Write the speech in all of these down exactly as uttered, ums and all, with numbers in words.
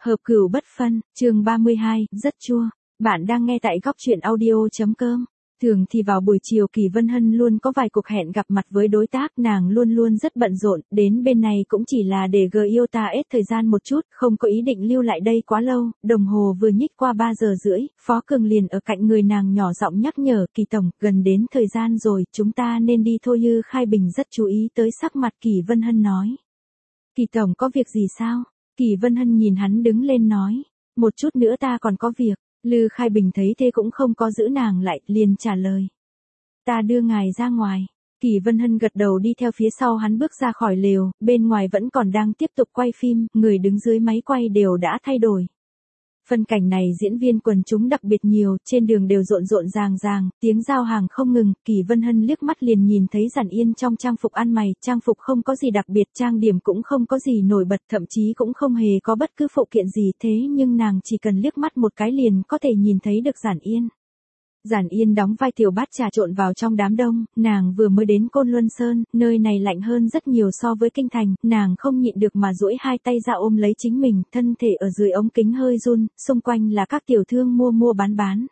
Hợp cửu bất phân, chương ba mươi hai, rất chua. Bạn đang nghe tại góc truyện audio.com. Thường thì vào buổi chiều Kỳ Vân Hân luôn có vài cuộc hẹn gặp mặt với đối tác, nàng luôn luôn rất bận rộn, đến bên này cũng chỉ là để gờ yêu ta ết thời gian một chút, không có ý định lưu lại đây quá lâu. Đồng hồ vừa nhích qua ba giờ rưỡi, Phó Cường liền ở cạnh người nàng nhỏ giọng nhắc nhở, Kỳ Tổng, gần đến thời gian rồi, chúng ta nên đi thôi. Như Khai Bình rất chú ý tới sắc mặt Kỳ Vân Hân nói. Kỳ Tổng có việc gì sao? Kỳ Vân Hân nhìn hắn đứng lên nói, một chút nữa ta còn có việc. Lư Khai Bình thấy thế cũng không có giữ nàng lại, liền trả lời. Ta đưa ngài ra ngoài. Kỳ Vân Hân gật đầu đi theo phía sau hắn bước ra khỏi lều, bên ngoài vẫn còn đang tiếp tục quay phim, người đứng dưới máy quay đều đã thay đổi. Phân cảnh này diễn viên quần chúng đặc biệt nhiều, trên đường đều rộn rộn ràng ràng, tiếng giao hàng không ngừng. Kỳ Vân Hân liếc mắt liền nhìn thấy Giản Yên trong trang phục ăn mày, trang phục không có gì đặc biệt, trang điểm cũng không có gì nổi bật, thậm chí cũng không hề có bất cứ phụ kiện gì, thế nhưng nàng chỉ cần liếc mắt một cái liền có thể nhìn thấy được Giản Yên. Giản Yên đóng vai tiểu bát trà trộn vào trong đám đông, nàng vừa mới đến Côn Luân Sơn, nơi này lạnh hơn rất nhiều so với kinh thành, nàng không nhịn được mà duỗi hai tay ra ôm lấy chính mình, thân thể ở dưới ống kính hơi run, xung quanh là các tiểu thương mua mua bán bán.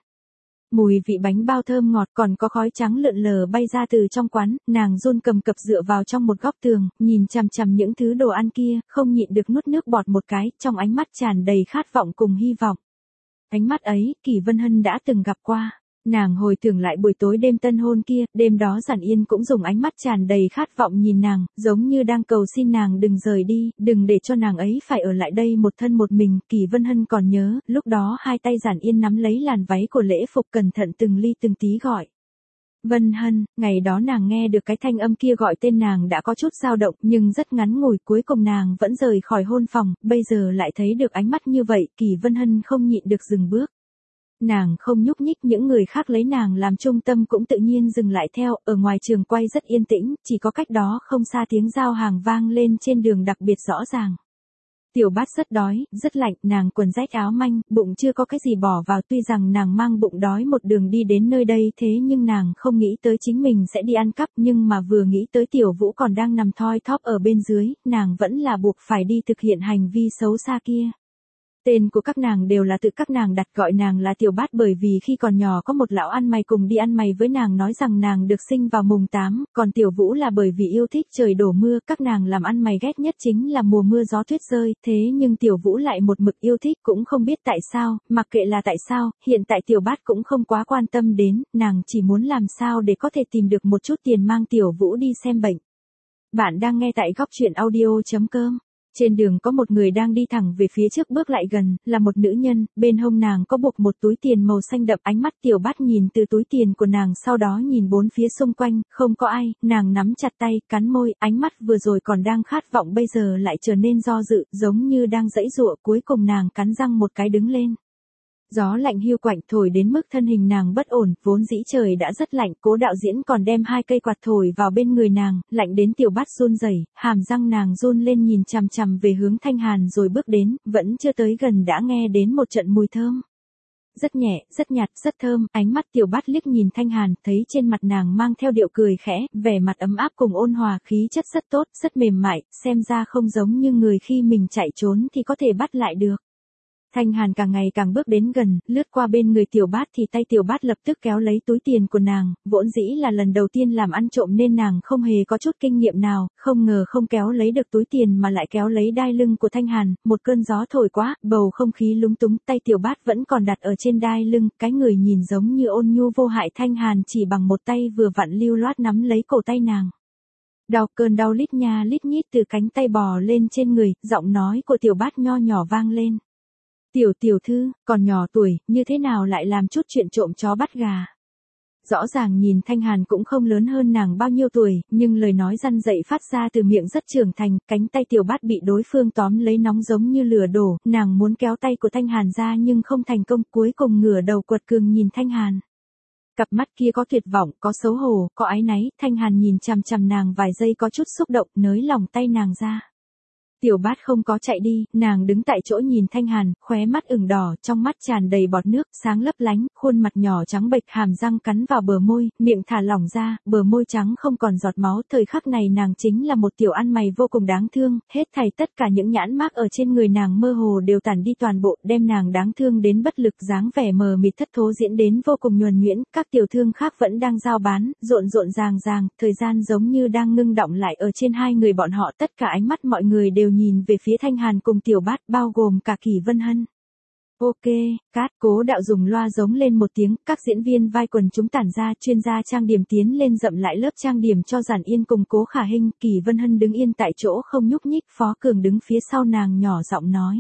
Mùi vị bánh bao thơm ngọt còn có khói trắng lượn lờ bay ra từ trong quán, nàng run cầm cập dựa vào trong một góc tường, nhìn chằm chằm những thứ đồ ăn kia, không nhịn được nuốt nước bọt một cái, trong ánh mắt tràn đầy khát vọng cùng hy vọng. Ánh mắt ấy, Kỳ Vân Hân đã từng gặp qua. Nàng hồi tưởng lại buổi tối đêm tân hôn kia, đêm đó Giản Yên cũng dùng ánh mắt tràn đầy khát vọng nhìn nàng, giống như đang cầu xin nàng đừng rời đi, đừng để cho nàng ấy phải ở lại đây một thân một mình. Kỳ Vân Hân còn nhớ, lúc đó hai tay Giản Yên nắm lấy làn váy của lễ phục, cẩn thận từng ly từng tí gọi. Vân Hân, ngày đó nàng nghe được cái thanh âm kia gọi tên nàng đã có chút dao động, nhưng rất ngắn ngủi, cuối cùng nàng vẫn rời khỏi hôn phòng, bây giờ lại thấy được ánh mắt như vậy, Kỳ Vân Hân không nhịn được dừng bước. Nàng không nhúc nhích, những người khác lấy nàng làm trung tâm cũng tự nhiên dừng lại theo, ở ngoài trường quay rất yên tĩnh, chỉ có cách đó không xa tiếng giao hàng vang lên trên đường đặc biệt rõ ràng. Tiểu bát rất đói, rất lạnh, nàng quần rách áo manh, bụng chưa có cái gì bỏ vào, tuy rằng nàng mang bụng đói một đường đi đến nơi đây thế nhưng nàng không nghĩ tới chính mình sẽ đi ăn cắp, nhưng mà vừa nghĩ tới Tiểu Vũ còn đang nằm thoi thóp ở bên dưới, nàng vẫn là buộc phải đi thực hiện hành vi xấu xa kia. Tên của các nàng đều là tự các nàng đặt, gọi nàng là Tiểu Bát bởi vì khi còn nhỏ có một lão ăn mày cùng đi ăn mày với nàng nói rằng nàng được sinh vào mùng tám, còn Tiểu Vũ là bởi vì yêu thích trời đổ mưa, các nàng làm ăn mày ghét nhất chính là mùa mưa gió tuyết rơi, thế nhưng Tiểu Vũ lại một mực yêu thích, cũng không biết tại sao, mặc kệ là tại sao, hiện tại Tiểu Bát cũng không quá quan tâm đến, nàng chỉ muốn làm sao để có thể tìm được một chút tiền mang Tiểu Vũ đi xem bệnh. Bạn đang nghe tại góc truyện audio.com. Trên đường có một người đang đi thẳng về phía trước, bước lại gần, là một nữ nhân, bên hông nàng có buộc một túi tiền màu xanh đậm, ánh mắt Tiểu Bát nhìn từ túi tiền của nàng sau đó nhìn bốn phía xung quanh, không có ai, nàng nắm chặt tay, cắn môi, ánh mắt vừa rồi còn đang khát vọng bây giờ lại trở nên do dự, giống như đang giãy giụa, cuối cùng nàng cắn răng một cái đứng lên. Gió lạnh hiu quạnh thổi đến mức thân hình nàng bất ổn, vốn dĩ trời đã rất lạnh, Cố đạo diễn còn đem hai cây quạt thổi vào bên người nàng, lạnh đến Tiểu Bát run rẩy, hàm răng nàng run lên nhìn chằm chằm về hướng Thanh Hàn rồi bước đến, vẫn chưa tới gần đã nghe đến một trận mùi thơm. Rất nhẹ, rất nhạt, rất thơm, ánh mắt Tiểu Bát liếc nhìn Thanh Hàn, thấy trên mặt nàng mang theo điệu cười khẽ, vẻ mặt ấm áp cùng ôn hòa, khí chất rất tốt, rất mềm mại, xem ra không giống như người khi mình chạy trốn thì có thể bắt lại được. Thanh Hàn càng ngày càng bước đến gần, lướt qua bên người Tiểu Bát thì tay Tiểu Bát lập tức kéo lấy túi tiền của nàng, vốn dĩ là lần đầu tiên làm ăn trộm nên nàng không hề có chút kinh nghiệm nào, không ngờ không kéo lấy được túi tiền mà lại kéo lấy đai lưng của Thanh Hàn, một cơn gió thổi quá, bầu không khí lúng túng, tay Tiểu Bát vẫn còn đặt ở trên đai lưng, cái người nhìn giống như ôn nhu vô hại Thanh Hàn chỉ bằng một tay vừa vặn lưu loát nắm lấy cổ tay nàng. Đau, cơn đau lít nha lít nhít từ cánh tay bò lên trên người, giọng nói của Tiểu Bát nho nhỏ vang lên. Tiểu tiểu thư, còn nhỏ tuổi, như thế nào lại làm chút chuyện trộm chó bắt gà. Rõ ràng nhìn Thanh Hàn cũng không lớn hơn nàng bao nhiêu tuổi, nhưng lời nói răn dậy phát ra từ miệng rất trưởng thành, cánh tay Tiểu Bát bị đối phương tóm lấy nóng giống như lửa đổ, nàng muốn kéo tay của Thanh Hàn ra nhưng không thành công, cuối cùng ngửa đầu quật cường nhìn Thanh Hàn. Cặp mắt kia có tuyệt vọng, có xấu hổ, có áy náy, Thanh Hàn nhìn chằm chằm nàng vài giây có chút xúc động, nới lòng tay nàng ra. Tiểu Bát không có chạy đi, nàng đứng tại chỗ nhìn Thanh Hàn, khóe mắt ửng đỏ, trong mắt tràn đầy bọt nước, sáng lấp lánh, khuôn mặt nhỏ trắng bệch, hàm răng cắn vào bờ môi, miệng thả lỏng ra, bờ môi trắng không còn giọt máu, thời khắc này nàng chính là một tiểu ăn mày vô cùng đáng thương, hết thảy tất cả những nhãn mác ở trên người nàng mơ hồ đều tản đi toàn bộ, đem nàng đáng thương đến bất lực, dáng vẻ mờ mịt thất thố diễn đến vô cùng nhuần nhuyễn, các tiểu thương khác vẫn đang giao bán, rộn rộn ràng ràng, thời gian giống như đang ngưng đọng lại ở trên hai người bọn họ, tất cả ánh mắt mọi người đều nhìn về phía Thanh Hàn cùng Tiểu Bát, bao gồm cả Kỷ Vân Hân. Ok, cát, Cố Đạo dùng loa giống lên một tiếng, các diễn viên vai quần chúng tản ra, chuyên gia trang điểm tiến lên dậm lại lớp trang điểm cho Giản Yên cùng Cố Khả Hinh, Kỷ Vân Hân đứng yên tại chỗ không nhúc nhích, Phó Cường đứng phía sau nàng nhỏ giọng nói.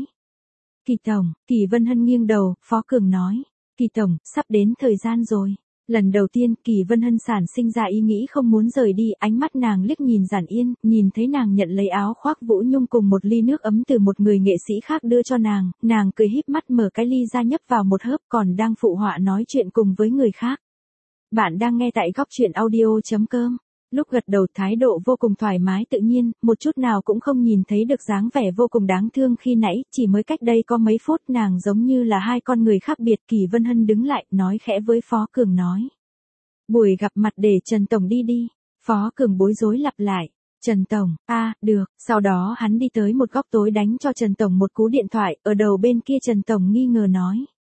Kỷ tổng, Kỷ Vân Hân nghiêng đầu, Phó Cường nói. Kỷ tổng, sắp đến thời gian rồi. Lần đầu tiên, Kỷ Vân Hân sản sinh ra ý nghĩ không muốn rời đi, ánh mắt nàng liếc nhìn Giản Yên, nhìn thấy nàng nhận lấy áo khoác Vũ Nhung cùng một ly nước ấm từ một người nghệ sĩ khác đưa cho nàng, nàng cười híp mắt mở cái ly ra nhấp vào một hớp, còn đang phụ họa nói chuyện cùng với người khác. Bạn đang nghe tại góc truyện audio.com. Lúc gật đầu thái độ vô cùng thoải mái tự nhiên, một chút nào cũng không nhìn thấy được dáng vẻ vô cùng đáng thương khi nãy, chỉ mới cách đây có mấy phút nàng giống như là hai con người khác biệt. Kỷ Vân Hân đứng lại, nói khẽ với Phó Cường nói. Buổi gặp mặt để Trần Tổng đi đi. Phó Cường bối rối lặp lại. Trần Tổng, a à, được, sau đó hắn đi tới một góc tối đánh cho Trần Tổng một cú điện thoại, ở đầu bên kia Trần Tổng nghi ngờ nói.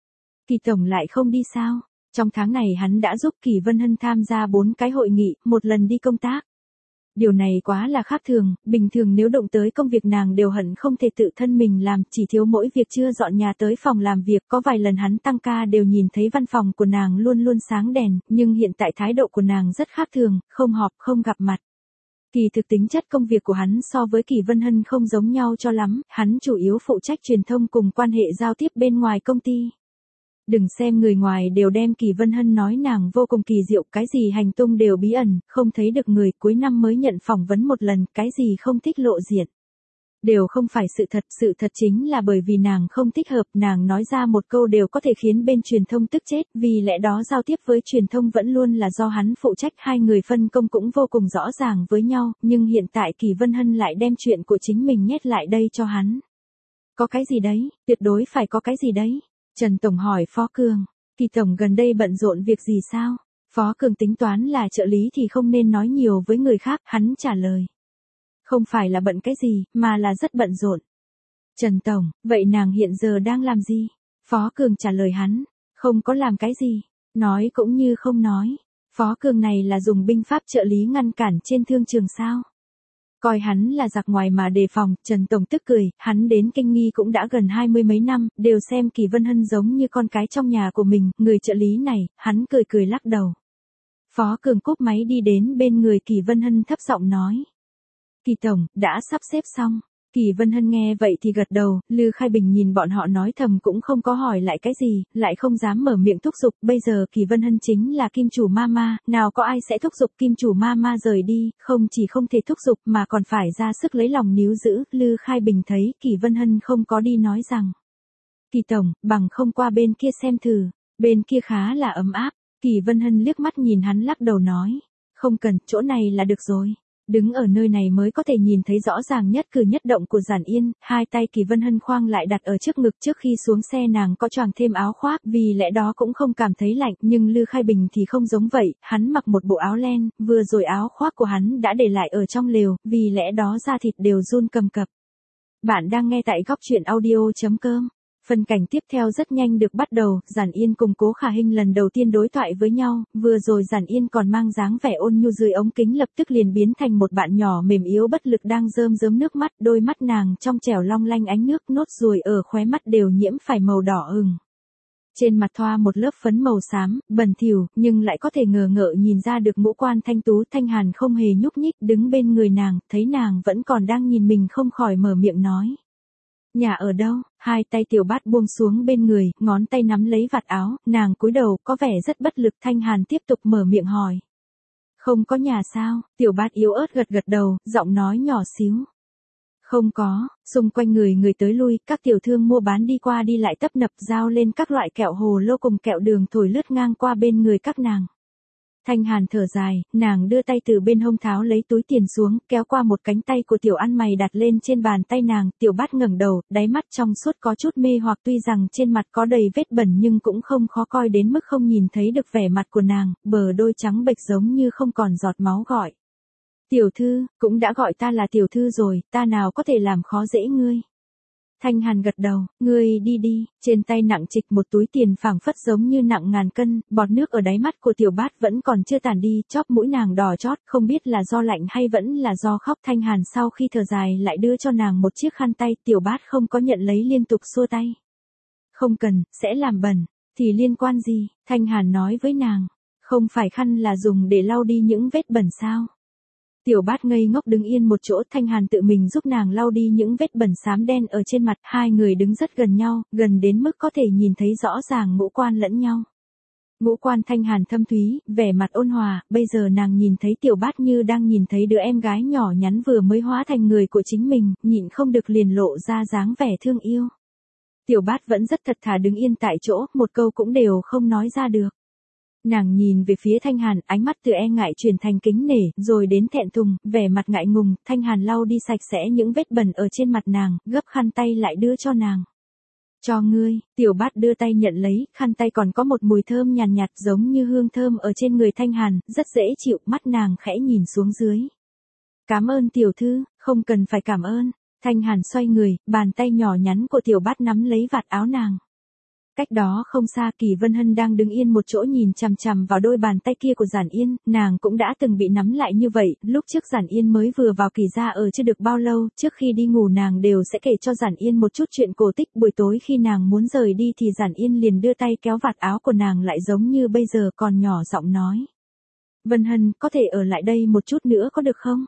Kỷ Tổng lại không đi sao? Trong tháng này hắn đã giúp Kỷ Vân Hân tham gia bốn cái hội nghị, một lần đi công tác. Điều này quá là khác thường, bình thường nếu động tới công việc nàng đều hận không thể tự thân mình làm, chỉ thiếu mỗi việc chưa dọn nhà tới phòng làm việc, có vài lần hắn tăng ca đều nhìn thấy văn phòng của nàng luôn luôn sáng đèn, nhưng hiện tại thái độ của nàng rất khác thường, không họp, không gặp mặt. Kỳ thực tính chất công việc của hắn so với Kỷ Vân Hân không giống nhau cho lắm, hắn chủ yếu phụ trách truyền thông cùng quan hệ giao tiếp bên ngoài công ty. Đừng xem người ngoài đều đem Kỷ Vân Hân nói nàng vô cùng kỳ diệu, cái gì hành tung đều bí ẩn, không thấy được người, cuối năm mới nhận phỏng vấn một lần, cái gì không thích lộ diện. Đều không phải sự thật, sự thật chính là bởi vì nàng không thích hợp, nàng nói ra một câu đều có thể khiến bên truyền thông tức chết, vì lẽ đó giao tiếp với truyền thông vẫn luôn là do hắn phụ trách, hai người phân công cũng vô cùng rõ ràng với nhau, nhưng hiện tại Kỷ Vân Hân lại đem chuyện của chính mình nhét lại đây cho hắn. Có cái gì đấy, tuyệt đối phải có cái gì đấy. Trần Tổng hỏi Phó Cường, Kỷ Tổng gần đây bận rộn việc gì sao? Phó Cường tính toán là trợ lý thì không nên nói nhiều với người khác, hắn trả lời. Không phải là bận cái gì, mà là rất bận rộn. Trần Tổng, vậy nàng hiện giờ đang làm gì? Phó Cường trả lời hắn, không có làm cái gì, nói cũng như không nói. Phó Cường này là dùng binh pháp trợ lý ngăn cản trên thương trường sao? Coi hắn là giặc ngoài mà đề phòng, Trần Tổng tức cười, hắn đến Kinh Nghi cũng đã gần hai mươi mấy năm, đều xem Kỷ Vân Hân giống như con cái trong nhà của mình, người trợ lý này, hắn cười cười lắc đầu. Phó Cường cúp máy đi đến bên người Kỷ Vân Hân thấp giọng nói. Kỷ Tổng, đã sắp xếp xong. Kỷ Vân Hân nghe vậy thì gật đầu, Lư Khai Bình nhìn bọn họ nói thầm cũng không có hỏi lại cái gì, lại không dám mở miệng thúc giục, bây giờ Kỷ Vân Hân chính là kim chủ mama, nào có ai sẽ thúc giục kim chủ mama rời đi, không chỉ không thể thúc giục mà còn phải ra sức lấy lòng níu giữ, Lư Khai Bình thấy Kỷ Vân Hân không có đi nói rằng. Kỷ Tổng, bằng không qua bên kia xem thử, bên kia khá là ấm áp, Kỷ Vân Hân liếc mắt nhìn hắn lắc đầu nói, không cần, chỗ này là được rồi. Đứng ở nơi này mới có thể nhìn thấy rõ ràng nhất cử nhất động của Giản Yên, hai tay Kỷ Vân Hân khoang lại đặt ở trước ngực, trước khi xuống xe nàng có choàng thêm áo khoác, vì lẽ đó cũng không cảm thấy lạnh, nhưng Lư Khai Bình thì không giống vậy, hắn mặc một bộ áo len, vừa rồi áo khoác của hắn đã để lại ở trong lều, vì lẽ đó da thịt đều run cầm cập. Bạn đang nghe tại góc truyện audio.com. Phân cảnh tiếp theo rất nhanh được bắt đầu, Giản Yên cùng Cố Khả Hinh lần đầu tiên đối thoại với nhau, vừa rồi Giản Yên còn mang dáng vẻ ôn nhu dưới ống kính lập tức liền biến thành một bạn nhỏ mềm yếu bất lực đang rơm rớm nước mắt, đôi mắt nàng trong trẻo long lanh ánh nước, nốt ruồi ở khóe mắt đều nhiễm phải màu đỏ ửng. Trên mặt thoa một lớp phấn màu xám, bẩn thỉu, nhưng lại có thể ngờ ngợ nhìn ra được ngũ quan thanh tú. Thanh Hàn không hề nhúc nhích đứng bên người nàng, thấy nàng vẫn còn đang nhìn mình không khỏi mở miệng nói. Nhà ở đâu? Hai tay Tiểu Bát buông xuống bên người, ngón tay nắm lấy vạt áo, nàng cúi đầu, có vẻ rất bất lực. Thanh Hàn tiếp tục mở miệng hỏi. Không có nhà sao? Tiểu Bát yếu ớt gật gật đầu, giọng nói nhỏ xíu. Không có, xung quanh người người tới lui, các tiểu thương mua bán đi qua đi lại tấp nập, giao lên các loại kẹo hồ lô cùng kẹo đường thổi lướt ngang qua bên người các nàng. Thanh Hàn thở dài, nàng đưa tay từ bên hông tháo lấy túi tiền xuống, kéo qua một cánh tay của Tiểu Ăn Mày đặt lên trên bàn tay nàng, Tiểu Bát ngẩng đầu, đáy mắt trong suốt có chút mê hoặc, tuy rằng trên mặt có đầy vết bẩn nhưng cũng không khó coi đến mức không nhìn thấy được vẻ mặt của nàng, bờ đôi trắng bệch giống như không còn giọt máu gọi. Tiểu thư, cũng đã gọi ta là tiểu thư rồi, ta nào có thể làm khó dễ ngươi. Thanh Hàn gật đầu, ngươi đi đi, trên tay nặng trịch một túi tiền phảng phất giống như nặng ngàn cân, bọt nước ở đáy mắt của Tiểu Bát vẫn còn chưa tàn đi, chóp mũi nàng đỏ chót, không biết là do lạnh hay vẫn là do khóc. Thanh Hàn sau khi thở dài lại đưa cho nàng một chiếc khăn tay, Tiểu Bát không có nhận lấy liên tục xua tay. Không cần, sẽ làm bẩn, thì liên quan gì, Thanh Hàn nói với nàng, không phải khăn là dùng để lau đi những vết bẩn sao. Tiểu Bát ngây ngốc đứng yên một chỗ, Thanh Hàn tự mình giúp nàng lau đi những vết bẩn xám đen ở trên mặt, hai người đứng rất gần nhau, gần đến mức có thể nhìn thấy rõ ràng ngũ quan lẫn nhau. Ngũ quan Thanh Hàn thâm thúy, vẻ mặt ôn hòa, bây giờ nàng nhìn thấy Tiểu Bát như đang nhìn thấy đứa em gái nhỏ nhắn vừa mới hóa thành người của chính mình, nhịn không được liền lộ ra dáng vẻ thương yêu. Tiểu Bát vẫn rất thật thà đứng yên tại chỗ, một câu cũng đều không nói ra được. Nàng nhìn về phía Thanh Hàn, ánh mắt từ e ngại chuyển thành kính nể, rồi đến thẹn thùng, vẻ mặt ngại ngùng, Thanh Hàn lau đi sạch sẽ những vết bẩn ở trên mặt nàng, gấp khăn tay lại đưa cho nàng. Cho ngươi, Tiểu Bát đưa tay nhận lấy, khăn tay còn có một mùi thơm nhàn nhạt, nhạt giống như hương thơm ở trên người Thanh Hàn, rất dễ chịu, mắt nàng khẽ nhìn xuống dưới. Cảm ơn tiểu thư, không cần phải cảm ơn. Thanh Hàn xoay người, bàn tay nhỏ nhắn của Tiểu Bát nắm lấy vạt áo nàng. Cách đó không xa, Kỳ Vân Hân đang đứng yên một chỗ nhìn chằm chằm vào đôi bàn tay kia của Giản Yên, nàng cũng đã từng bị nắm lại như vậy, lúc trước Giản Yên mới vừa vào Kỳ gia ở chưa được bao lâu, trước khi đi ngủ nàng đều sẽ kể cho Giản Yên một chút chuyện cổ tích, buổi tối khi nàng muốn rời đi thì Giản Yên liền đưa tay kéo vạt áo của nàng lại giống như bây giờ, còn nhỏ giọng nói. Vân Hân, có thể ở lại đây một chút nữa có được không?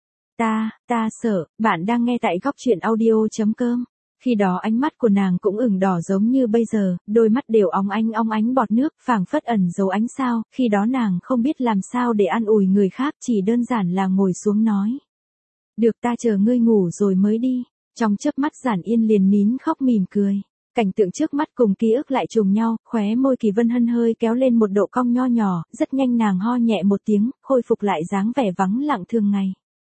Ta, ta sợ, bạn đang nghe tại góc truyện audio.com. Khi đó ánh mắt của nàng cũng ửng đỏ giống như bây giờ, đôi mắt đều óng ánh óng ánh bọt nước, phảng phất ẩn dấu ánh sao, khi đó nàng không biết làm sao để an ủi người khác, chỉ đơn giản là ngồi xuống nói. Được, ta chờ ngươi ngủ rồi mới đi. Trong chớp mắt Giản Yên liền nín khóc mỉm cười. Cảnh tượng trước mắt cùng ký ức lại trùng nhau, khóe môi Kỳ Vân Hân hơi kéo lên một độ cong nho nhỏ, rất nhanh nàng ho nhẹ một tiếng, khôi phục lại dáng vẻ vắng lặng thường ngày.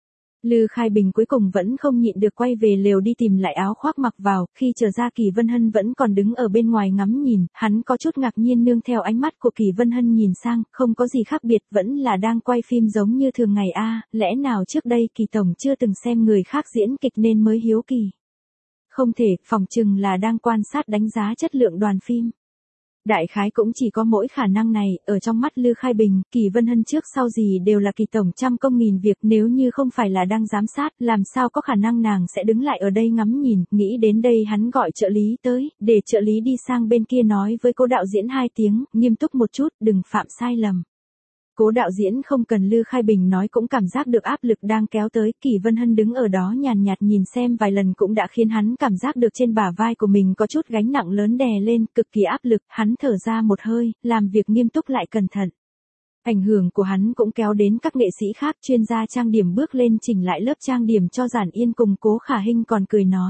Lư Khai Bình cuối cùng vẫn không nhịn được quay về lều đi tìm lại áo khoác mặc vào, khi trở ra Kỳ Vân Hân vẫn còn đứng ở bên ngoài ngắm nhìn, hắn có chút ngạc nhiên nương theo ánh mắt của Kỳ Vân Hân nhìn sang, không có gì khác biệt, vẫn là đang quay phim giống như thường ngày a, lẽ nào trước đây Kỳ Tổng chưa từng xem người khác diễn kịch nên mới hiếu kỳ. Không thể, phỏng chừng là đang quan sát đánh giá chất lượng đoàn phim. Đại khái cũng chỉ có mỗi khả năng này, ở trong mắt Lư Khai Bình, Kỳ Vân Hân trước sau gì đều là Kỳ Tổng trăm công nghìn việc, nếu như không phải là đang giám sát, làm sao có khả năng nàng sẽ đứng lại ở đây ngắm nhìn, nghĩ đến đây hắn gọi trợ lý tới, để trợ lý đi sang bên kia nói với cô đạo diễn hai tiếng, nghiêm túc một chút, đừng phạm sai lầm. Cố đạo diễn không cần Lư Khai Bình nói cũng cảm giác được áp lực đang kéo tới, Kỳ Vân Hân đứng ở đó nhàn nhạt nhìn xem vài lần cũng đã khiến hắn cảm giác được trên bả vai của mình có chút gánh nặng lớn đè lên, cực kỳ áp lực, hắn thở ra một hơi, làm việc nghiêm túc lại cẩn thận. Ảnh hưởng của hắn cũng kéo đến các nghệ sĩ khác, chuyên gia trang điểm bước lên chỉnh lại lớp trang điểm cho Giản Yên cùng Cố Khả Hinh còn cười nói.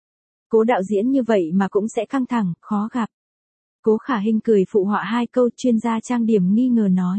Cố đạo diễn như vậy mà cũng sẽ căng thẳng, khó gặp. Cố Khả Hinh cười phụ họa hai câu, chuyên gia trang điểm nghi ngờ nói.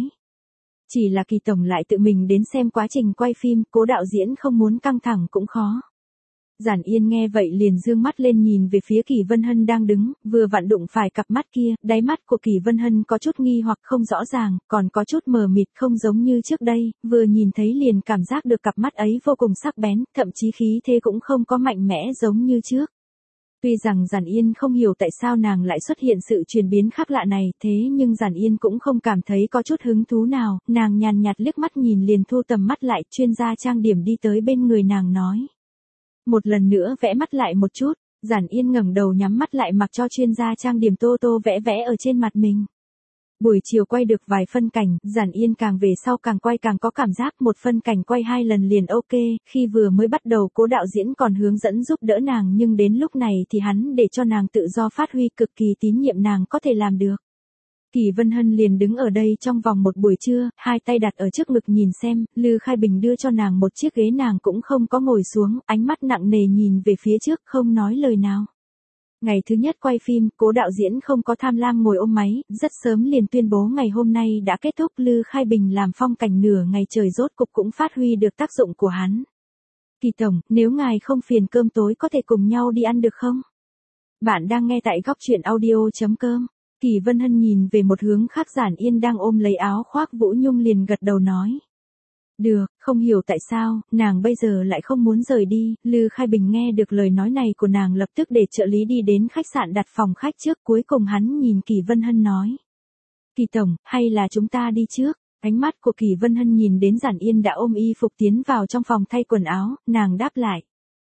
Chỉ là Kỳ Tổng lại tự mình đến xem quá trình quay phim, Cố đạo diễn không muốn căng thẳng cũng khó. Giản Yên nghe vậy liền dương mắt lên nhìn về phía Kỳ Vân Hân đang đứng, vừa vặn đụng phải cặp mắt kia, đáy mắt của Kỳ Vân Hân có chút nghi hoặc không rõ ràng, còn có chút mờ mịt không giống như trước đây, vừa nhìn thấy liền cảm giác được cặp mắt ấy vô cùng sắc bén, thậm chí khí thế cũng không có mạnh mẽ giống như trước. Tuy rằng Giản Yên không hiểu tại sao nàng lại xuất hiện sự chuyển biến khác lạ này, thế nhưng Giản Yên cũng không cảm thấy có chút hứng thú nào, nàng nhàn nhạt liếc mắt nhìn liền thu tầm mắt lại, chuyên gia trang điểm đi tới bên người nàng nói. Một lần nữa vẽ mắt lại một chút, Giản Yên ngẩng đầu nhắm mắt lại mặc cho chuyên gia trang điểm tô tô vẽ vẽ ở trên mặt mình. Buổi chiều quay được vài phân cảnh, Giản Yên càng về sau càng quay càng có cảm giác một phân cảnh quay hai lần liền ok, khi vừa mới bắt đầu Cố đạo diễn còn hướng dẫn giúp đỡ nàng nhưng đến lúc này thì hắn để cho nàng tự do phát huy, cực kỳ tín nhiệm nàng có thể làm được. Kỳ Vân Hân liền đứng ở đây trong vòng một buổi trưa, hai tay đặt ở trước ngực nhìn xem, Lư Khai Bình đưa cho nàng một chiếc ghế nàng cũng không có ngồi xuống, ánh mắt nặng nề nhìn về phía trước không nói lời nào. Ngày thứ nhất quay phim, cố đạo diễn không có tham lam ngồi ôm máy, rất sớm liền tuyên bố ngày hôm nay đã kết thúc. Lư Khai Bình làm phong cảnh nửa ngày trời rốt cục cũng phát huy được tác dụng của hắn. Kỳ tổng, nếu ngài không phiền cơm tối có thể cùng nhau đi ăn được không? Bạn đang nghe tại góc truyện audio.com. Kỳ Vân Hân nhìn về một hướng khác. Giản Yên đang ôm lấy áo khoác Vũ Nhung liền gật đầu nói. Được, không hiểu tại sao, nàng bây giờ lại không muốn rời đi. Lư Khai Bình nghe được lời nói này của nàng lập tức để trợ lý đi đến khách sạn đặt phòng khách trước. Cuối cùng hắn nhìn Kỳ Vân Hân nói. Kỳ tổng, hay là chúng ta đi trước? Ánh mắt của Kỳ Vân Hân nhìn đến Giản Yên đã ôm y phục tiến vào trong phòng thay quần áo, nàng đáp lại.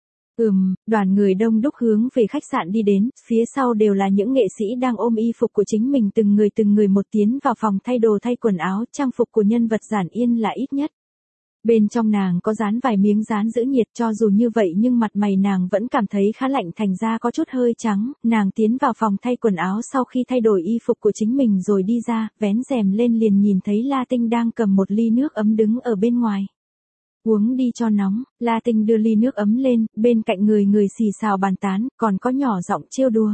Ừm, đoàn người đông đúc hướng về khách sạn đi đến, phía sau đều là những nghệ sĩ đang ôm y phục của chính mình từng người từng người một tiến vào phòng thay đồ thay quần áo. Trang phục của nhân vật Giản Yên là ít nhất. Bên trong nàng có dán vài miếng dán giữ nhiệt, cho dù như vậy nhưng mặt mày nàng vẫn cảm thấy khá lạnh, thành ra có chút hơi trắng. Nàng tiến vào phòng thay quần áo sau khi thay đổi y phục của chính mình rồi đi ra, vén rèm lên liền nhìn thấy La Tinh đang cầm một ly nước ấm đứng ở bên ngoài. Uống đi cho nóng. La Tinh đưa ly nước ấm lên, bên cạnh người người xì xào bàn tán, còn có nhỏ giọng trêu đùa.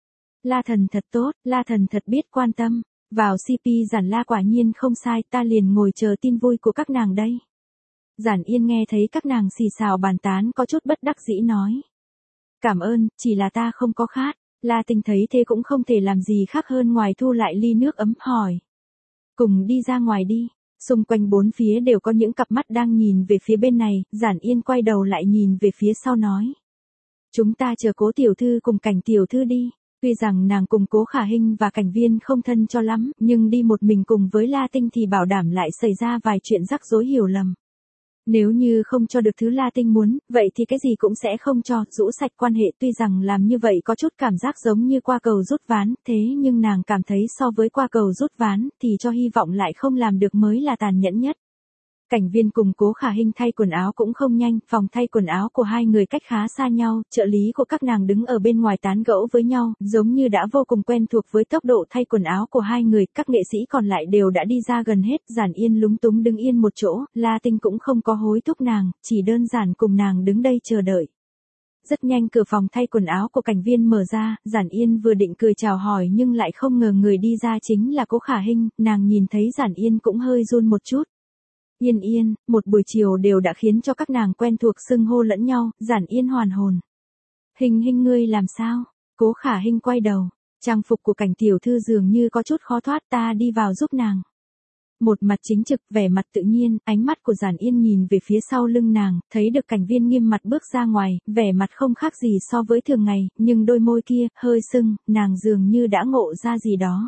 La thần thật tốt, La thần thật biết quan tâm. Vào xê pê Giản La quả nhiên không sai, ta liền ngồi chờ tin vui của các nàng đây. Giản Yên nghe thấy các nàng xì xào bàn tán có chút bất đắc dĩ nói. Cảm ơn, chỉ là ta không có khát. La Tinh thấy thế cũng không thể làm gì khác hơn ngoài thu lại ly nước ấm hỏi. Cùng đi ra ngoài đi. Xung quanh bốn phía đều có những cặp mắt đang nhìn về phía bên này. Giản Yên quay đầu lại nhìn về phía sau nói. Chúng ta chờ Cố tiểu thư cùng Cảnh tiểu thư đi. Tuy rằng nàng cùng Cố Khả Hinh và Cảnh Viên không thân cho lắm, nhưng đi một mình cùng với La Tinh thì bảo đảm lại xảy ra vài chuyện rắc rối hiểu lầm. Nếu như không cho được thứ La Tinh muốn, vậy thì cái gì cũng sẽ không cho, rũ sạch quan hệ. Tuy rằng làm như vậy có chút cảm giác giống như qua cầu rút ván, thế nhưng nàng cảm thấy so với qua cầu rút ván, thì cho hy vọng lại không làm được mới là tàn nhẫn nhất. Cảnh Viên cùng Cố Khả Hinh thay quần áo cũng không nhanh, phòng thay quần áo của hai người cách khá xa nhau, trợ lý của các nàng đứng ở bên ngoài tán gẫu với nhau, giống như đã vô cùng quen thuộc với tốc độ thay quần áo của hai người. Các nghệ sĩ còn lại đều đã đi ra gần hết. Giản Yên lúng túng đứng yên một chỗ, La Tinh cũng không có hối thúc nàng, chỉ đơn giản cùng nàng đứng đây chờ đợi. Rất nhanh cửa phòng thay quần áo của Cảnh Viên mở ra, Giản Yên vừa định cười chào hỏi nhưng lại không ngờ người đi ra chính là Cố Khả Hinh. Nàng nhìn thấy Giản Yên cũng hơi run một chút. Yên Yên, một buổi chiều đều đã khiến cho các nàng quen thuộc xưng hô lẫn nhau. Giản Yên hoàn hồn. Hình Hinh ngươi làm sao? Cố Khả Hinh quay đầu. Trang phục của Cảnh tiểu thư dường như có chút khó thoát, ta đi vào giúp nàng. Một mặt chính trực, vẻ mặt tự nhiên, ánh mắt của Giản Yên nhìn về phía sau lưng nàng, thấy được Cảnh Viên nghiêm mặt bước ra ngoài, vẻ mặt không khác gì so với thường ngày, nhưng đôi môi kia, hơi sưng, nàng dường như đã ngộ ra gì đó.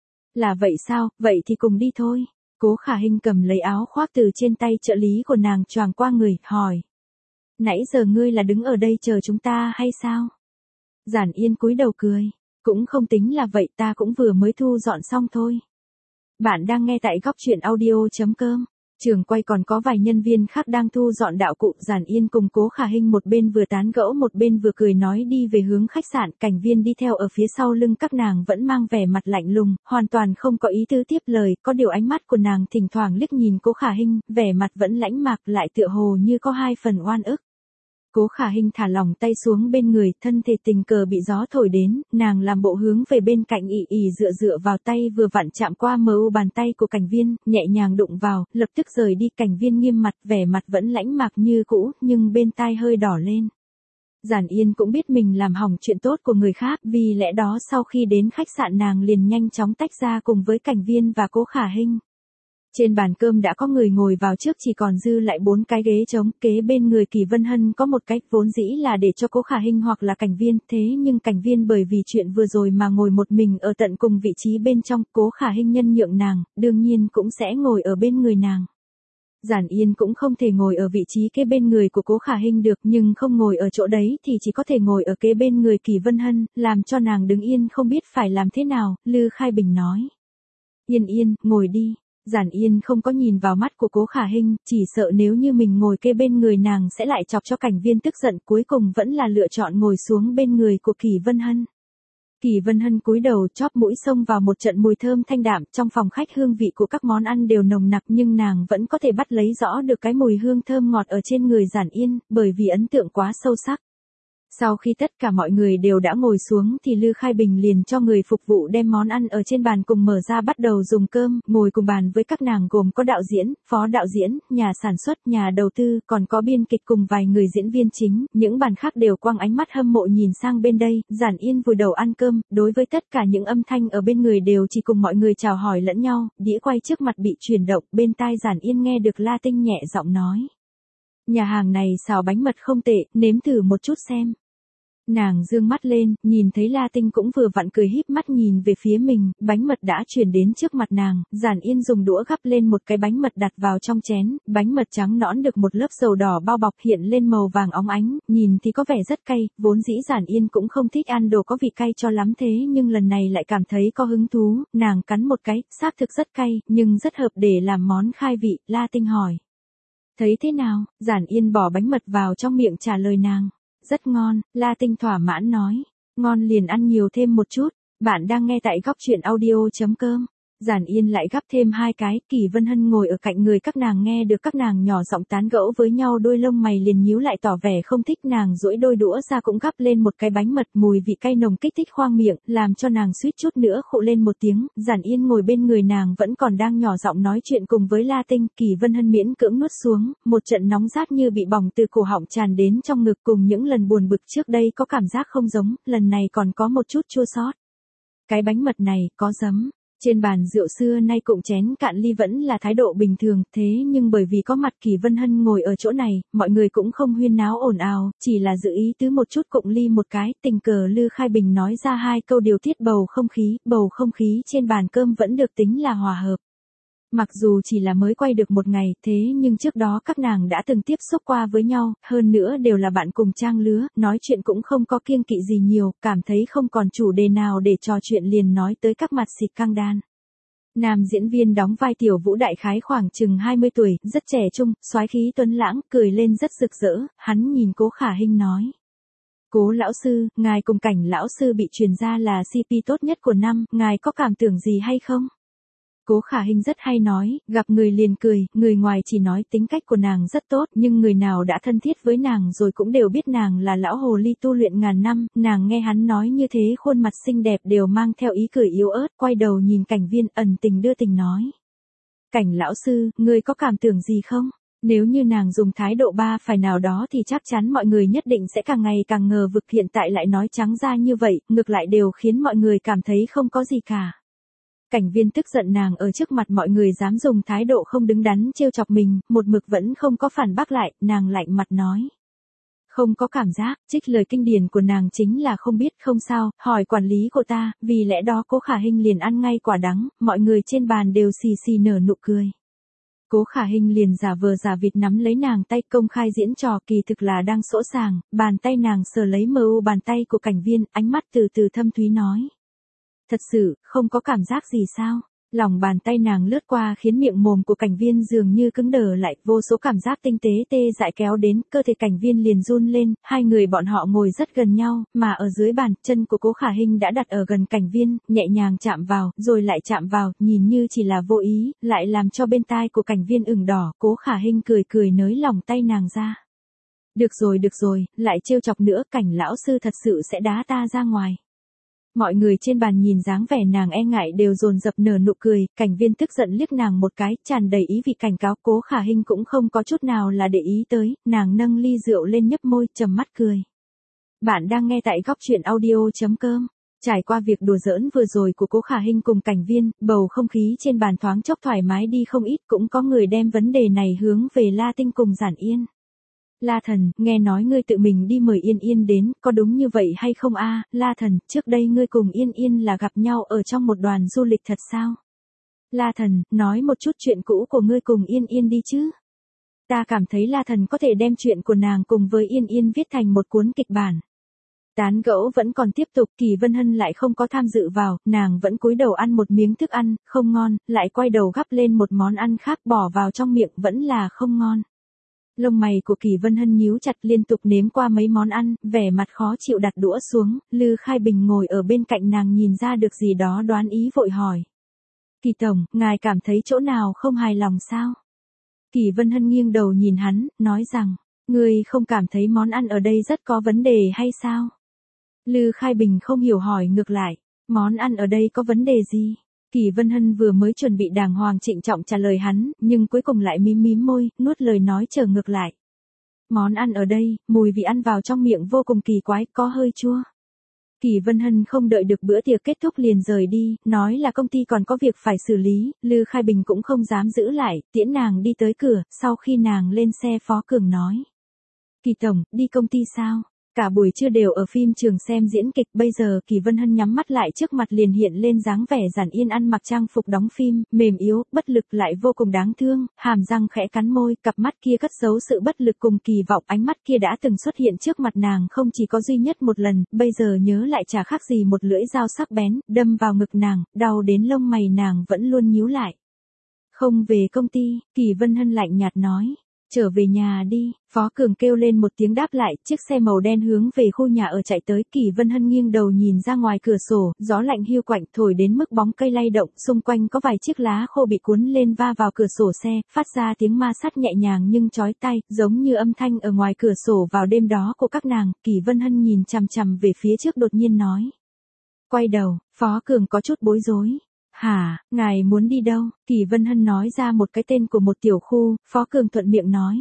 Là vậy sao, vậy thì cùng đi thôi. Cố Khả Hinh cầm lấy áo khoác từ trên tay trợ lý của nàng choàng qua người, hỏi. Nãy giờ ngươi là đứng ở đây chờ chúng ta hay sao? Giản Yên cúi đầu cười. Cũng không tính là vậy, ta cũng vừa mới thu dọn xong thôi. Bạn đang nghe tại góc truyện audio.com. Trường quay còn có vài nhân viên khác đang thu dọn đạo cụ. Giản Yên cùng Cố Khả Hinh một bên vừa tán gẫu một bên vừa cười nói đi về hướng khách sạn. Cảnh Viên đi theo ở phía sau lưng các nàng vẫn mang vẻ mặt lạnh lùng, hoàn toàn không có ý tứ tiếp lời. Có điều ánh mắt của nàng thỉnh thoảng liếc nhìn Cố Khả Hinh, vẻ mặt vẫn lãnh mạc lại tựa hồ như có hai phần oan ức. Cố Khả Hinh thả lỏng tay xuống bên người, thân thể tình cờ bị gió thổi đến, nàng làm bộ hướng về bên cạnh ỉ ỉ dựa dựa vào tay vừa vặn chạm qua mờ u bàn tay của Cảnh Viên, nhẹ nhàng đụng vào, lập tức rời đi. Cảnh Viên nghiêm mặt, vẻ mặt vẫn lãnh mạc như cũ, nhưng bên tai hơi đỏ lên. Giản Yên cũng biết mình làm hỏng chuyện tốt của người khác, vì lẽ đó sau khi đến khách sạn nàng liền nhanh chóng tách ra cùng với Cảnh Viên và Cố Khả Hinh. Trên bàn cơm đã có người ngồi vào trước, chỉ còn dư lại bốn cái ghế trống, kế bên người Kỳ Vân Hân có một cái, vốn dĩ là để cho Cố Khả Hinh hoặc là Cảnh Viên, thế nhưng Cảnh Viên bởi vì chuyện vừa rồi mà ngồi một mình ở tận cùng vị trí bên trong. Cố Khả Hinh nhân nhượng nàng, đương nhiên cũng sẽ ngồi ở bên người nàng. Giản Yên cũng không thể ngồi ở vị trí kế bên người của Cố Khả Hinh được, nhưng không ngồi ở chỗ đấy thì chỉ có thể ngồi ở kế bên người Kỳ Vân Hân, làm cho nàng đứng yên không biết phải làm thế nào. Lư Khai Bình nói. Yên Yên, ngồi đi. Giản Yên không có nhìn vào mắt của Cố Khả Hinh, chỉ sợ nếu như mình ngồi kế bên người nàng sẽ lại chọc cho Cảnh Viên tức giận, cuối cùng vẫn là lựa chọn ngồi xuống bên người của Kỳ Vân Hân. Kỳ Vân Hân cúi đầu chóp mũi xông vào một trận mùi thơm thanh đạm. Trong phòng khách hương vị của các món ăn đều nồng nặc, nhưng nàng vẫn có thể bắt lấy rõ được cái mùi hương thơm ngọt ở trên người Giản Yên, bởi vì ấn tượng quá sâu sắc. Sau khi tất cả mọi người đều đã ngồi xuống thì Lư Khai Bình liền cho người phục vụ đem món ăn ở trên bàn cùng mở ra bắt đầu dùng cơm, ngồi cùng bàn với các nàng gồm có đạo diễn, phó đạo diễn, nhà sản xuất, nhà đầu tư, còn có biên kịch cùng vài người diễn viên chính, những bàn khác đều quăng ánh mắt hâm mộ nhìn sang bên đây, Giản Yên vùi đầu ăn cơm, đối với tất cả những âm thanh ở bên người đều chỉ cùng mọi người chào hỏi lẫn nhau, đĩa quay trước mặt bị chuyển động, bên tai Giản Yên nghe được La Tinh nhẹ giọng nói. Nhà hàng này xào bánh mật không tệ, nếm thử một chút xem. Nàng dương mắt lên, nhìn thấy La Tinh cũng vừa vặn cười híp mắt nhìn về phía mình, bánh mật đã chuyển đến trước mặt nàng, Giản Yên dùng đũa gắp lên một cái bánh mật đặt vào trong chén, bánh mật trắng nõn được một lớp dầu đỏ bao bọc hiện lên màu vàng óng ánh, nhìn thì có vẻ rất cay, vốn dĩ Giản Yên cũng không thích ăn đồ có vị cay cho lắm thế nhưng lần này lại cảm thấy có hứng thú, nàng cắn một cái, xác thực rất cay, nhưng rất hợp để làm món khai vị, La Tinh hỏi. Thấy thế nào? Giản Yên bỏ bánh mật vào trong miệng trả lời nàng. Rất ngon, La Tinh thỏa mãn nói. Ngon liền ăn nhiều thêm một chút. Bạn đang nghe tại góc truyện audio.com. Giản Yên lại gắp thêm hai cái, Kỳ Vân Hân ngồi ở cạnh người các nàng nghe được các nàng nhỏ giọng tán gẫu với nhau đôi lông mày liền nhíu lại tỏ vẻ không thích nàng duỗi đôi đũa ra cũng gắp lên một cái bánh mật mùi vị cay nồng kích thích khoang miệng, làm cho nàng suýt chút nữa khụ lên một tiếng, Giản Yên ngồi bên người nàng vẫn còn đang nhỏ giọng nói chuyện cùng với La Tinh, Kỳ Vân Hân miễn cưỡng nuốt xuống, một trận nóng rát như bị bỏng từ cổ họng tràn đến trong ngực cùng những lần buồn bực trước đây có cảm giác không giống, lần này còn có một chút chua xót. Cái bánh mật này có giấm. Trên bàn rượu xưa nay cụng chén cạn ly vẫn là thái độ bình thường, thế nhưng bởi vì có mặt Kỳ Vân Hân ngồi ở chỗ này, mọi người cũng không huyên náo ồn ào, chỉ là giữ ý tứ một chút cụng ly một cái, tình cờ Lư Khai Bình nói ra hai câu điều tiết bầu không khí, bầu không khí trên bàn cơm vẫn được tính là hòa hợp. Mặc dù chỉ là mới quay được một ngày, thế nhưng trước đó các nàng đã từng tiếp xúc qua với nhau, hơn nữa đều là bạn cùng trang lứa, nói chuyện cũng không có kiêng kỵ gì nhiều, cảm thấy không còn chủ đề nào để trò chuyện liền nói tới các mặt xịt căng đan. Nam diễn viên đóng vai Tiểu Vũ đại khái khoảng chừng hai mươi tuổi, rất trẻ trung, soái khí tuấn lãng, cười lên rất rực rỡ, hắn nhìn Cố Khả Hinh nói. Cố lão sư, ngài cùng Cảnh lão sư bị truyền ra là xê pê tốt nhất của năm, ngài có cảm tưởng gì hay không? Cố Khả Hinh rất hay nói, gặp người liền cười, người ngoài chỉ nói tính cách của nàng rất tốt, nhưng người nào đã thân thiết với nàng rồi cũng đều biết nàng là lão hồ ly tu luyện ngàn năm, nàng nghe hắn nói như thế khuôn mặt xinh đẹp đều mang theo ý cười yếu ớt, quay đầu nhìn Cảnh Viên ẩn tình đưa tình nói. Cảnh lão sư, ngươi có cảm tưởng gì không? Nếu như nàng dùng thái độ ba phải nào đó thì chắc chắn mọi người nhất định sẽ càng ngày càng ngờ vực, hiện tại lại nói trắng ra như vậy, ngược lại đều khiến mọi người cảm thấy không có gì cả. Cảnh Viên tức giận nàng ở trước mặt mọi người dám dùng thái độ không đứng đắn trêu chọc mình, một mực vẫn không có phản bác lại, nàng lạnh mặt nói. Không có cảm giác, trích lời kinh điển của nàng chính là không biết không sao, hỏi quản lý của ta, vì lẽ đó Cố Khả Hinh liền ăn ngay quả đắng, mọi người trên bàn đều xì xì nở nụ cười. Cố Khả Hinh liền giả vờ giả vịt nắm lấy nàng tay công khai diễn trò kỳ thực là đang sỗ sàng, bàn tay nàng sờ lấy mờ u bàn tay của Cảnh Viên, ánh mắt từ từ thâm thúy nói. Thật sự, không có cảm giác gì sao? Lòng bàn tay nàng lướt qua khiến miệng mồm của Cảnh Viên dường như cứng đờ lại, vô số cảm giác tinh tế tê dại kéo đến, cơ thể Cảnh Viên liền run lên, hai người bọn họ ngồi rất gần nhau, mà ở dưới bàn, chân của Cố Khả Hinh đã đặt ở gần Cảnh Viên, nhẹ nhàng chạm vào, rồi lại chạm vào, nhìn như chỉ là vô ý, lại làm cho bên tai của Cảnh Viên ửng đỏ, Cố Khả Hinh cười cười nới lòng tay nàng ra. Được rồi được rồi, lại trêu chọc nữa, Cảnh lão sư thật sự sẽ đá ta ra ngoài. Mọi người trên bàn nhìn dáng vẻ nàng e ngại đều dồn dập nở nụ cười, Cảnh Viên tức giận liếc nàng một cái, tràn đầy ý vị cảnh cáo, Cố Khả Hinh cũng không có chút nào là để ý tới, nàng nâng ly rượu lên nhấp môi, trầm mắt cười. Bạn đang nghe tại góc truyện audio.com. Trải qua việc đùa giỡn vừa rồi của Cố Khả Hinh cùng Cảnh Viên, bầu không khí trên bàn thoáng chốc thoải mái đi không ít, cũng có người đem vấn đề này hướng về La Tinh cùng Giản Yên. La Thần, nghe nói ngươi tự mình đi mời Yên Yên đến, có đúng như vậy hay không a? La Thần, trước đây ngươi cùng Yên Yên là gặp nhau ở trong một đoàn du lịch thật sao? La Thần, nói một chút chuyện cũ của ngươi cùng Yên Yên đi chứ. Ta cảm thấy La Thần có thể đem chuyện của nàng cùng với Yên Yên viết thành một cuốn kịch bản. Tán gẫu vẫn còn tiếp tục, Kỳ Vân Hân lại không có tham dự vào, nàng vẫn cúi đầu ăn một miếng thức ăn, không ngon, lại quay đầu gắp lên một món ăn khác bỏ vào trong miệng vẫn là không ngon. Lông mày của Kỳ Vân Hân nhíu chặt liên tục nếm qua mấy món ăn, vẻ mặt khó chịu đặt đũa xuống, Lư Khai Bình ngồi ở bên cạnh nàng nhìn ra được gì đó đoán ý vội hỏi. Kỳ Tổng, ngài cảm thấy chỗ nào không hài lòng sao? Kỳ Vân Hân nghiêng đầu nhìn hắn, nói rằng, Ngươi không cảm thấy món ăn ở đây rất có vấn đề hay sao? Lư Khai Bình không hiểu hỏi ngược lại, món ăn ở đây có vấn đề gì? Kỳ Vân Hân vừa mới chuẩn bị đàng hoàng trịnh trọng trả lời hắn, nhưng cuối cùng lại mím mím môi, nuốt lời nói trở ngược lại. Món ăn ở đây, mùi vị ăn vào trong miệng vô cùng kỳ quái, có hơi chua. Kỳ Vân Hân không đợi được bữa tiệc kết thúc liền rời đi, nói là công ty còn có việc phải xử lý, Lư Khai Bình cũng không dám giữ lại, tiễn nàng đi tới cửa, sau khi nàng lên xe Phó Cường nói. Kỳ Tổng, đi công ty sao? Cả buổi trưa đều ở phim trường xem diễn kịch, bây giờ Kỳ Vân Hân nhắm mắt lại trước mặt liền hiện lên dáng vẻ giản yên ăn mặc trang phục đóng phim, mềm yếu, bất lực lại vô cùng đáng thương, hàm răng khẽ cắn môi, cặp mắt kia cất giấu sự bất lực cùng kỳ vọng, ánh mắt kia đã từng xuất hiện trước mặt nàng không chỉ có duy nhất một lần, bây giờ nhớ lại chả khác gì một lưỡi dao sắc bén, đâm vào ngực nàng, đau đến lông mày nàng vẫn luôn nhíu lại. Không về công ty, Kỳ Vân Hân lạnh nhạt nói. Trở về nhà đi, Phó Cường kêu lên một tiếng đáp lại, chiếc xe màu đen hướng về khu nhà ở chạy tới, Kỳ Vân Hân nghiêng đầu nhìn ra ngoài cửa sổ, gió lạnh hiu quạnh thổi đến mức bóng cây lay động, xung quanh có vài chiếc lá khô bị cuốn lên va vào cửa sổ xe, phát ra tiếng ma sát nhẹ nhàng nhưng chói tai, giống như âm thanh ở ngoài cửa sổ vào đêm đó của các nàng. Kỳ Vân Hân nhìn chằm chằm về phía trước đột nhiên nói. Quay đầu, Phó Cường có chút bối rối. Hả, ngài muốn đi đâu? Kỳ Vân Hân nói ra một cái tên của một tiểu khu, Phó Cường thuận miệng nói.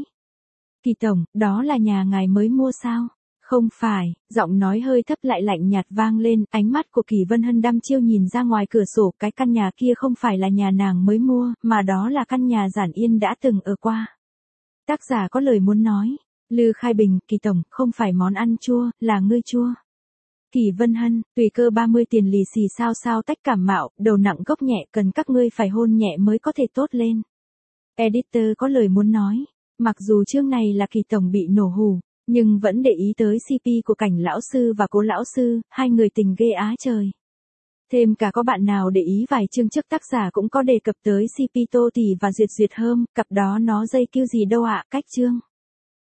Kỳ Tổng, đó là nhà ngài mới mua sao? Không phải, giọng nói hơi thấp lại lạnh nhạt vang lên, ánh mắt của Kỳ Vân Hân đăm chiêu nhìn ra ngoài cửa sổ, cái căn nhà kia không phải là nhà nàng mới mua, mà đó là căn nhà giản yên đã từng ở qua. Tác giả có lời muốn nói. Lư Khai Bình, Kỳ Tổng, không phải món ăn chua, là ngươi chua. Kỳ Vân Hân, tùy cơ ba mươi tiền lì xì sao sao tách cảm mạo, đầu nặng gốc nhẹ, cần các ngươi phải hôn nhẹ mới có thể tốt lên. Editor có lời muốn nói, mặc dù chương này là Kỳ Tổng bị nổ hù, nhưng vẫn để ý tới xê pê của Cảnh lão sư và Cố lão sư, hai người tình ghê á trời. Thêm cả có bạn nào để ý vài chương trước tác giả cũng có đề cập tới xê pê Tô Tỷ và Duyệt Duyệt Hơm, cặp đó nó dây kêu gì đâu ạ, cách chương.